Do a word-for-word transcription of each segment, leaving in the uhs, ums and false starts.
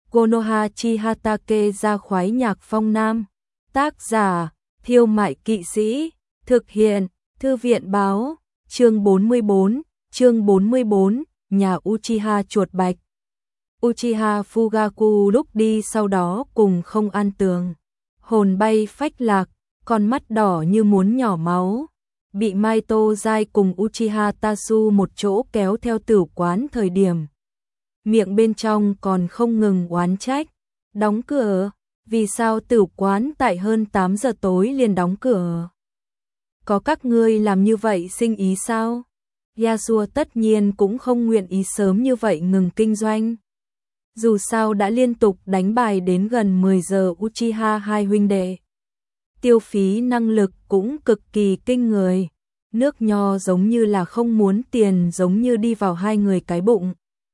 Konoha Chihatake ra khoái nhạc phong nam. Tác giả, Thiêu Mại Kỵ Sĩ. Thực hiện, Thư viện báo. Chương bốn mươi bốn, chương bốn mươi bốn, nhà Uchiha chuột bạch. Uchiha Fugaku lúc đi sau đó cùng không an tường. Hồn bay phách lạc, con mắt đỏ như muốn nhỏ máu. Bị Maito Dai cùng Uchiha Tatsu một chỗ kéo theo tử quán thời điểm. Miệng bên trong còn không ngừng oán trách. Đóng cửa, vì sao tử quán tại hơn tám giờ tối liền đóng cửa? Có các ngươi làm như vậy sinh ý sao? Yasuo tất nhiên cũng không nguyện ý sớm như vậy ngừng kinh doanh. Dù sao đã liên tục đánh bài đến gần mười giờ Uchiha hai huynh đệ. Tiêu phí năng lực cũng cực kỳ kinh người. Nước nho giống như là không muốn tiền, giống như đi vào hai người cái bụng.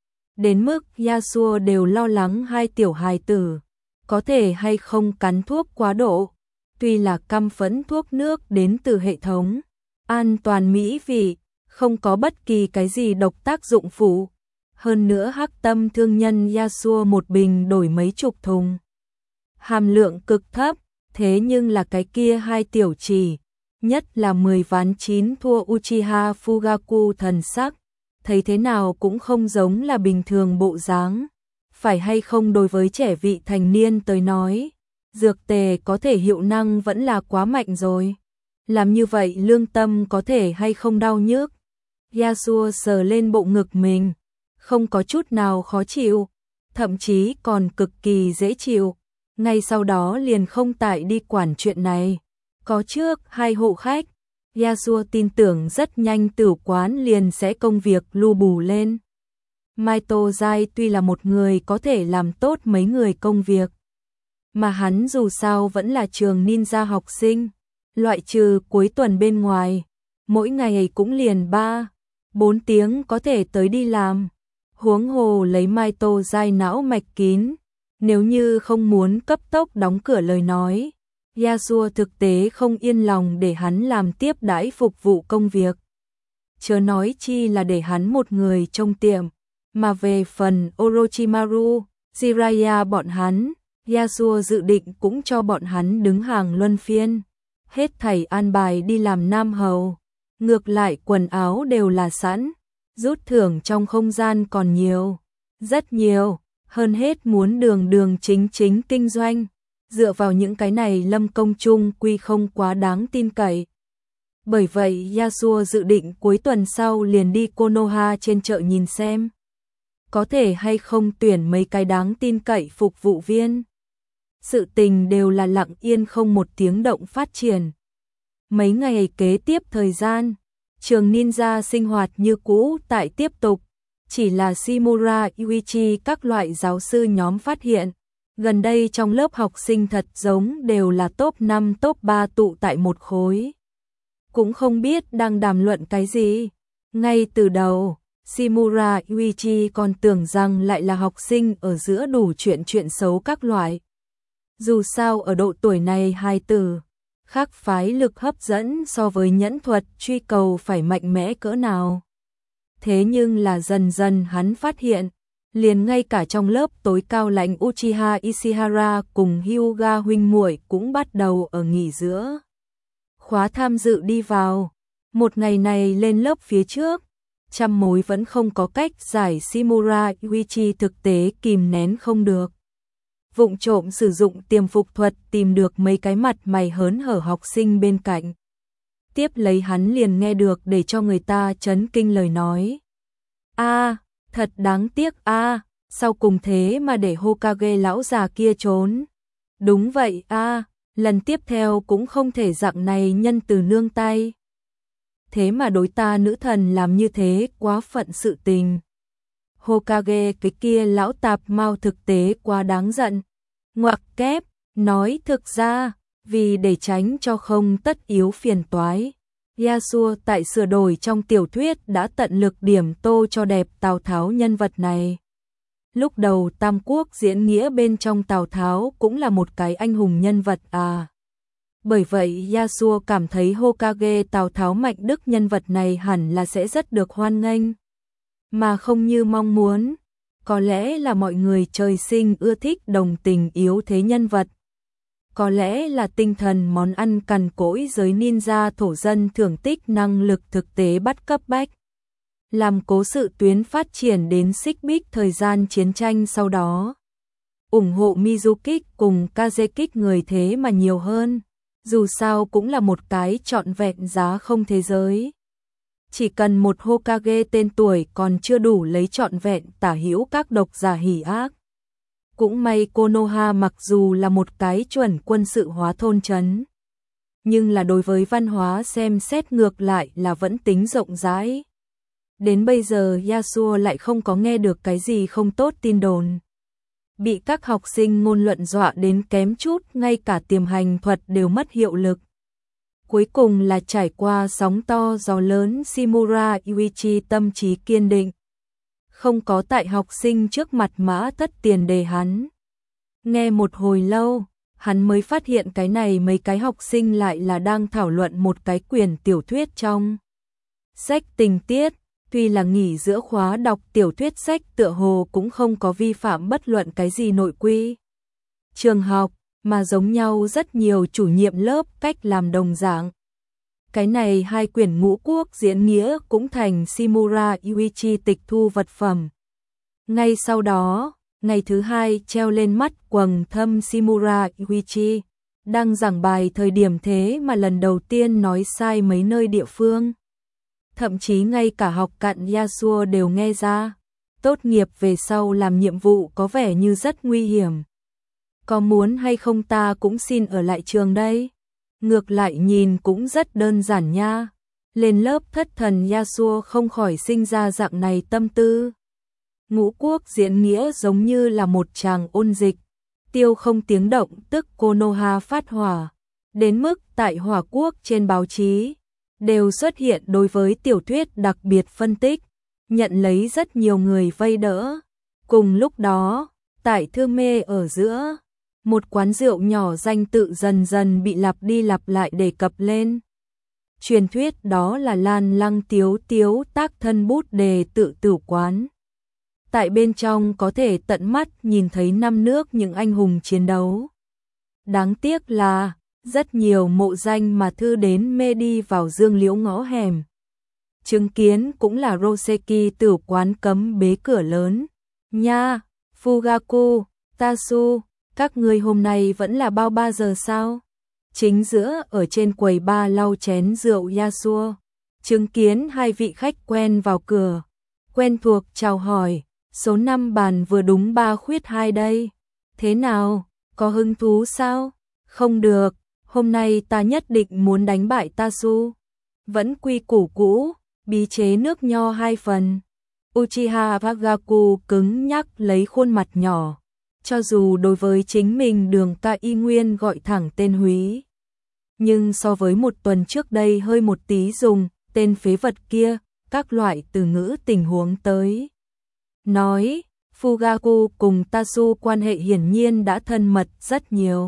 Đến mức Yasuo đều lo lắng hai tiểu hài tử có thể hay không cắn thuốc quá độ. Tuy là căm phẫn thuốc nước đến từ hệ thống an toàn mỹ vị, không có bất kỳ cái gì độc tác dụng phụ. Hơn nữa hắc tâm thương nhân Yasuo một bình đổi mấy chục thùng. Hàm lượng cực thấp, thế nhưng là cái kia hai tiểu chỉ, nhất là mười ván chín thua Uchiha Fugaku thần sắc, thấy thế nào cũng không giống là bình thường bộ dáng. Phải hay không đối với trẻ vị thành niên tới nói, dược tề có thể hiệu năng vẫn là quá mạnh rồi. Làm như vậy lương tâm có thể hay không đau nhức. Yasuo sờ lên bộ ngực mình, không có chút nào khó chịu, thậm chí còn cực kỳ dễ chịu. Ngay sau đó liền không tại đi quản chuyện này. Có trước hai hộ khách, Yasuo tin tưởng rất nhanh tử quán liền sẽ công việc lu bù lên. Maito Dai tuy là một người có thể làm tốt mấy người công việc, mà hắn dù sao vẫn là trường ninja học sinh, loại trừ cuối tuần bên ngoài, mỗi ngày cũng liền ba, bốn tiếng có thể tới đi làm. Huống hồ lấy Maito Dai não mạch kín, nếu như không muốn cấp tốc đóng cửa lời nói, Yasuo thực tế không yên lòng để hắn làm tiếp đãi phục vụ công việc. Chớ nói chi là để hắn một người trông tiệm, mà về phần Orochimaru, Jiraiya bọn hắn, Yasuo dự định cũng cho bọn hắn đứng hàng luân phiên, hết thảy an bài đi làm nam hầu. Ngược lại quần áo đều là sẵn, rút thưởng trong không gian còn nhiều, rất nhiều, hơn hết muốn đường đường chính chính kinh doanh. Dựa vào những cái này Lâm Công Trung quy không quá đáng tin cậy. Bởi vậy Yasuo dự định cuối tuần sau liền đi Konoha trên chợ nhìn xem. Có thể hay không tuyển mấy cái đáng tin cậy phục vụ viên. Sự tình đều là lặng yên không một tiếng động phát triển. Mấy ngày kế tiếp thời gian, trường ninja sinh hoạt như cũ tại tiếp tục. Chỉ là Shimura Yuichi các loại giáo sư nhóm phát hiện. Gần đây trong lớp học sinh thật giống đều là top năm top ba tụ tại một khối. Cũng không biết đang đàm luận cái gì. Ngay từ đầu, Shimura Yuichi còn tưởng rằng lại là học sinh ở giữa đủ chuyện chuyện xấu các loại. Dù sao ở độ tuổi này hai từ, khác phái lực hấp dẫn so với nhẫn thuật truy cầu phải mạnh mẽ cỡ nào. Thế nhưng là dần dần hắn phát hiện, liền ngay cả trong lớp tối cao lãnh Uchiha Ishihara cùng Hyuga huynh muội cũng bắt đầu ở nghỉ giữa khóa tham dự đi vào. Một ngày này lên lớp phía trước, trăm mối vẫn không có cách giải. Shimura Yuichi thực tế kìm nén không được, vụng trộm sử dụng tiềm phục thuật tìm được mấy cái mặt mày hớn hở học sinh bên cạnh. Tiếp lấy hắn liền nghe được để cho người ta chấn kinh lời nói. A, à, thật đáng tiếc a, à, sau cùng thế mà để Hokage lão già kia trốn. Đúng vậy a, à, lần tiếp theo cũng không thể dạng này nhân từ nương tay. Thế mà đối ta nữ thần làm như thế quá phận sự tình. Hokage cái kia lão tạp mau thực tế quá đáng giận. Ngoặc kép, nói thực ra, vì để tránh cho không tất yếu phiền toái, Yasuo tại sửa đổi trong tiểu thuyết đã tận lực điểm tô cho đẹp Tào Tháo nhân vật này. Lúc đầu Tam Quốc diễn nghĩa bên trong Tào Tháo cũng là một cái anh hùng nhân vật à. Bởi vậy Yasuo cảm thấy Hokage Tào Tháo Mạnh Đức nhân vật này hẳn là sẽ rất được hoan nghênh. Mà không như mong muốn, Có lẽ là mọi người trời sinh ưa thích đồng tình yếu thế nhân vật. Có lẽ là tinh thần món ăn cằn cỗi giới ninja thổ dân thưởng tích năng lực thực tế bắt cấp bách. Làm cố sự tuyến phát triển đến xích bích thời gian chiến tranh sau đó. Ủng hộ Mizukik cùng Kazekik người thế mà nhiều hơn. Dù sao cũng là một cái trọn vẹn giá không thế giới. Chỉ cần một Hokage tên tuổi còn chưa đủ lấy trọn vẹn tả hữu các độc giả hỉ ác. Cũng may Konoha mặc dù là một cái chuẩn quân sự hóa thôn trấn, nhưng là đối với văn hóa xem xét ngược lại là vẫn tính rộng rãi. Đến bây giờ Yasuo lại không có nghe được cái gì không tốt tin đồn. Bị các học sinh ngôn luận dọa đến kém chút ngay cả tiềm hành thuật đều mất hiệu lực. Cuối cùng là trải qua sóng to gió lớn, Shimura Yuichi tâm trí kiên định. Không có tại học sinh trước mặt mã thất tiền đề hắn. Nghe một hồi lâu, hắn mới phát hiện cái này mấy cái học sinh lại là đang thảo luận một cái quyển tiểu thuyết trong sách tình tiết. Tuy là nghỉ giữa khóa đọc tiểu thuyết sách tựa hồ cũng không có vi phạm bất luận cái gì nội quy trường học, mà giống nhau rất nhiều chủ nhiệm lớp cách làm đồng dạng. Cái này hai quyển ngũ quốc diễn nghĩa cũng thành Shimura Yuichi tịch thu vật phẩm. Ngay sau đó, ngày thứ hai treo lên mắt quầng thâm Shimura Yuichi, đang giảng bài thời điểm thế mà lần đầu tiên nói sai mấy nơi địa phương. Thậm chí ngay cả học cạn Yasuo đều nghe ra, tốt nghiệp về sau làm nhiệm vụ có vẻ như rất nguy hiểm. Có muốn hay không ta cũng xin ở lại trường đây. Ngược lại nhìn cũng rất đơn giản nha. Lên lớp thất thần Yasuo không khỏi sinh ra dạng này tâm tư. Ngũ quốc diễn nghĩa giống như là một tràng ôn dịch. Tiêu không tiếng động tức Konoha phát hỏa. Đến mức tại Hỏa Quốc trên báo chí đều xuất hiện đối với tiểu thuyết đặc biệt phân tích, nhận lấy rất nhiều người vây đỡ. Cùng lúc đó, tại Thư Mê ở giữa, một quán rượu nhỏ danh tự dần dần bị lặp đi lặp lại đề cập lên. Truyền thuyết đó là Lan Lăng Tiếu Tiếu tác thân bút đề tự tử quán. Tại bên trong có thể tận mắt nhìn thấy năm nước những anh hùng chiến đấu. Đáng tiếc là rất nhiều mộ danh mà thư đến mê đi vào dương liễu ngõ hẻm. Chứng kiến cũng là Roseki tử quán cấm bế cửa lớn. Nha, Fugaku, Tasu, các người hôm nay vẫn là bao ba giờ sao? Chính giữa ở trên quầy ba lau chén rượu Yasuo. Chứng kiến hai vị khách quen vào cửa. Quen thuộc chào hỏi, số năm bàn vừa đúng ba khuyết hai đây. Thế nào, có hứng thú sao? Không được. Hôm nay ta nhất định muốn đánh bại Tasu. Vẫn quy củ cũ, bí chế nước nho hai phần. Uchiha Vagaku cứng nhắc lấy khuôn mặt nhỏ. Cho dù đối với chính mình Đường Ca Y Nguyên gọi thẳng tên Húy. Nhưng so với một tuần trước đây hơi một tí dùng tên phế vật kia, các loại từ ngữ tình huống tới. Nói, Fugaku cùng Tasu quan hệ hiển nhiên đã thân mật rất nhiều.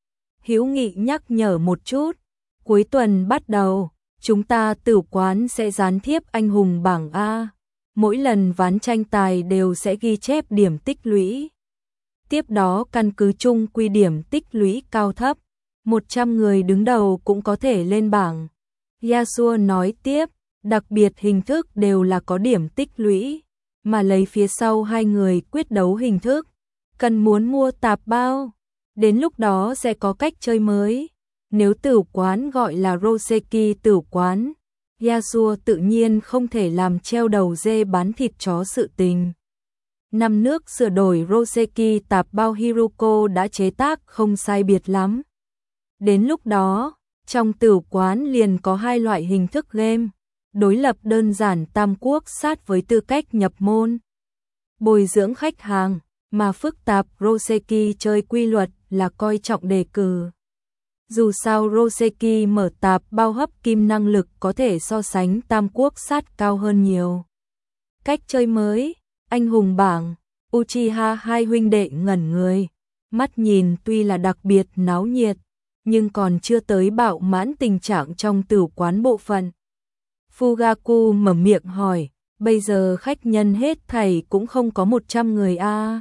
Hữu Nghị nhắc nhở một chút, cuối tuần bắt đầu, chúng ta tử quán sẽ gián thiếp anh hùng bảng A. Mỗi lần ván tranh tài đều sẽ ghi chép điểm tích lũy. Tiếp đó căn cứ chung quy điểm tích lũy cao thấp, một trăm người đứng đầu cũng có thể lên bảng. Yasuo nói tiếp, đặc biệt hình thức đều là có điểm tích lũy, mà lấy phía sau hai người quyết đấu hình thức. Cần muốn mua tạp bao, đến lúc đó sẽ có cách chơi mới. Nếu tử quán gọi là Roseki tử quán, Yasuo tự nhiên không thể làm treo đầu dê bán thịt chó sự tình. Năm nước sửa đổi Roseki tạp bao Hiruko đã chế tác không sai biệt lắm. Đến lúc đó, trong tử quán liền có hai loại hình thức game, đối lập đơn giản tam quốc sát với tư cách nhập môn. Bồi dưỡng khách hàng, mà phức tạp Roseki chơi quy luật là coi trọng đề cử. Dù sao Roseki mở tạp bao hấp kim năng lực có thể so sánh tam quốc sát cao hơn nhiều. Cách chơi mới, anh hùng bảng, Uchiha hai huynh đệ ngẩn người, mắt nhìn tuy là đặc biệt náo nhiệt, nhưng còn chưa tới bạo mãn tình trạng trong tử quán bộ phận. Fugaku mở miệng hỏi, Bây giờ khách nhân hết thảy cũng không có một trăm người a. À.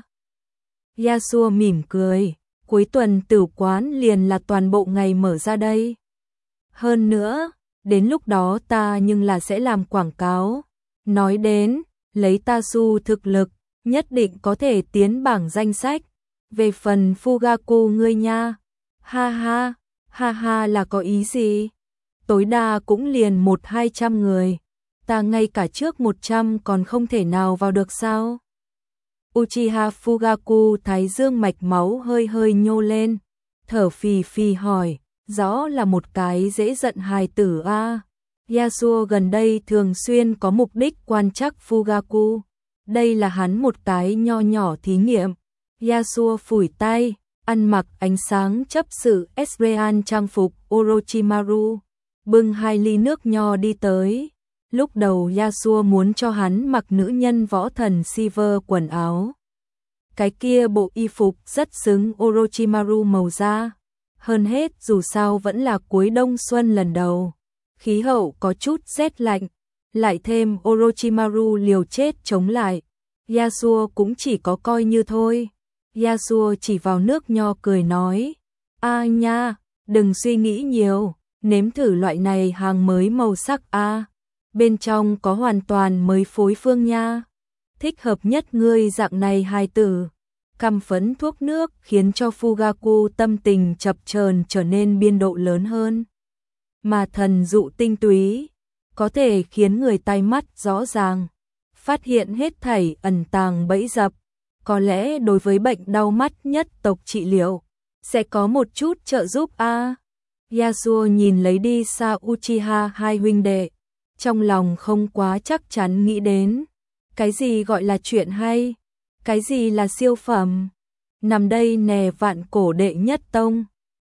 Yasuo mỉm cười, cuối tuần tử quán liền là toàn bộ ngày mở ra đây. Hơn nữa, đến lúc đó ta nhưng là sẽ làm quảng cáo. Nói đến, lấy Tasu thực lực, nhất định có thể tiến bảng danh sách. Về phần Fugaku ngươi nha, ha ha, ha ha là có ý gì? Tối đa cũng liền một hai trăm người, ta ngay cả trước một trăm còn không thể nào vào được sao? Uchiha Fugaku thái dương mạch máu hơi hơi nhô lên, thở phì phì hỏi, rõ là một cái dễ giận hài tử a. À. Yasuo gần đây thường xuyên có mục đích quan trắc Fugaku, đây là hắn một cái nho nhỏ thí nghiệm. Yasuo phủi tay, ăn mặc ánh sáng chấp sự Esrean trang phục Orochimaru, bưng hai ly nước nho đi tới. Lúc đầu Yasuo muốn cho hắn mặc nữ nhân võ thần Silver quần áo. Cái kia bộ y phục rất xứng Orochimaru màu da. Hơn hết dù sao vẫn là cuối đông xuân lần đầu. Khí hậu có chút rét lạnh, lại thêm Orochimaru liều chết chống lại. Yasuo cũng chỉ có coi như thôi. Yasuo chỉ vào nước nho cười nói, a nha, đừng suy nghĩ nhiều, nếm thử loại này hàng mới màu sắc a, bên trong có hoàn toàn mới phối phương nha, thích hợp nhất ngươi dạng này hài tử. Căm phấn thuốc nước khiến cho Fugaku tâm tình chập chờn trở nên biên độ lớn hơn. Mà thần dụ tinh túy, có thể khiến người tai mắt rõ ràng, phát hiện hết thảy ẩn tàng bẫy dập. Có lẽ đối với bệnh đau mắt nhất tộc trị liệu, sẽ có một chút trợ giúp a. À. Yasuo nhìn lấy đi xa Uchiha hai huynh đệ, trong lòng không quá chắc chắn nghĩ đến, cái gì gọi là chuyện hay, cái gì là siêu phẩm, nằm đây nè vạn cổ đệ nhất tông.